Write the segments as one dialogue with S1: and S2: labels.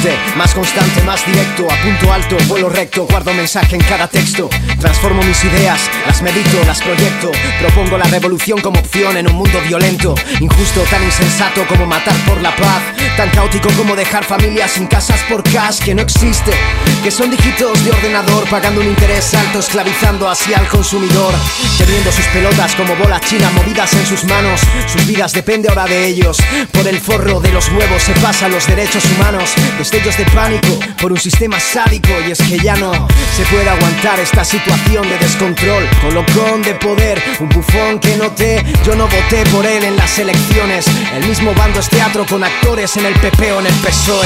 S1: fuerte, más constante, más directo. A punto alto, vuelo recto, guardo mensaje en cada texto. Transformo mis ideas, las medito, las proyecto. Propongo la revolución como opción en un mundo violento. Injusto, tan insensato como matar por la paz. Tan caótico como dejar familias sin casas por cash que no existe. Que son dígitos de ordenador pagando un interés alto, esclavizando así al consumidor. Teniendo sus pelotas como bolas chinas movidas en sus manos. Sus vidas depende ahora de ellos. Por el forro de los huevos se pasan los derechos humanos. Destellos de pánico por un sistema sádico. Y es que ya no se puede aguantar esta situación de descontrol. Colocón de poder, un bufón que noté. Yo no voté por él en las elecciones. El mismo bando es teatro con actores en el PP o en el PSOE.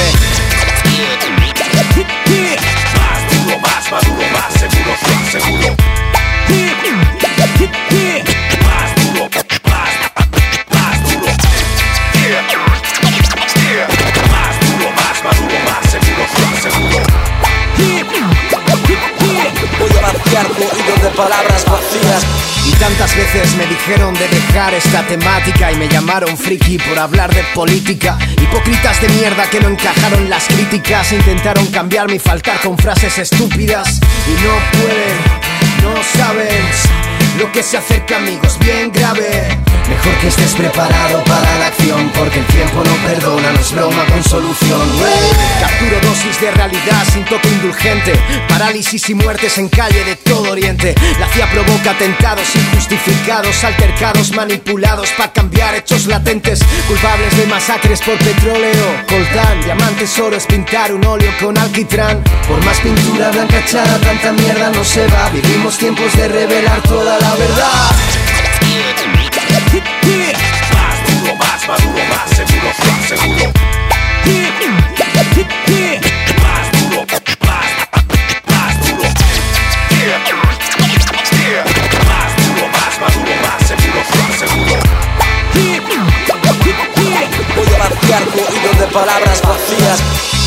S2: Más duro, más maduro, más seguro, más seguro. Más duro, más duro. Más duro, más maduro, más seguro, más seguro.
S3: Voy a vaciar tu oído de palabras vacías.
S1: Y tantas veces me dijeron de dejar esta temática y me llamaron friki por hablar de política. Hipócritas de mierda que no encajaron las críticas. Intentaron cambiarme y faltar con frases estúpidas. Y no pueden, no saben lo que se acerca, amigos, bien grave. Mejor que estés preparado para la acción, porque el tiempo no perdona, no es broma con solución. Capturo dosis de realidad sin toque indulgente. Parálisis y muertes en calle de todo Oriente. La CIA provoca atentados injustificados, altercados, manipulados para cambiar hechos latentes. Culpables de masacres por petróleo, coltán, diamantes, oro, es pintar un óleo con alquitrán. Por más pintura blanca echada, tanta mierda no se va. Vivimos tiempos de revelar toda la verdad.
S2: Más duro, más maduro, más seguro, más seguro. Más duro, más duro. Más duro, más maduro, más seguro, más seguro.
S3: Voy a vaciar tu oído de palabras vacías.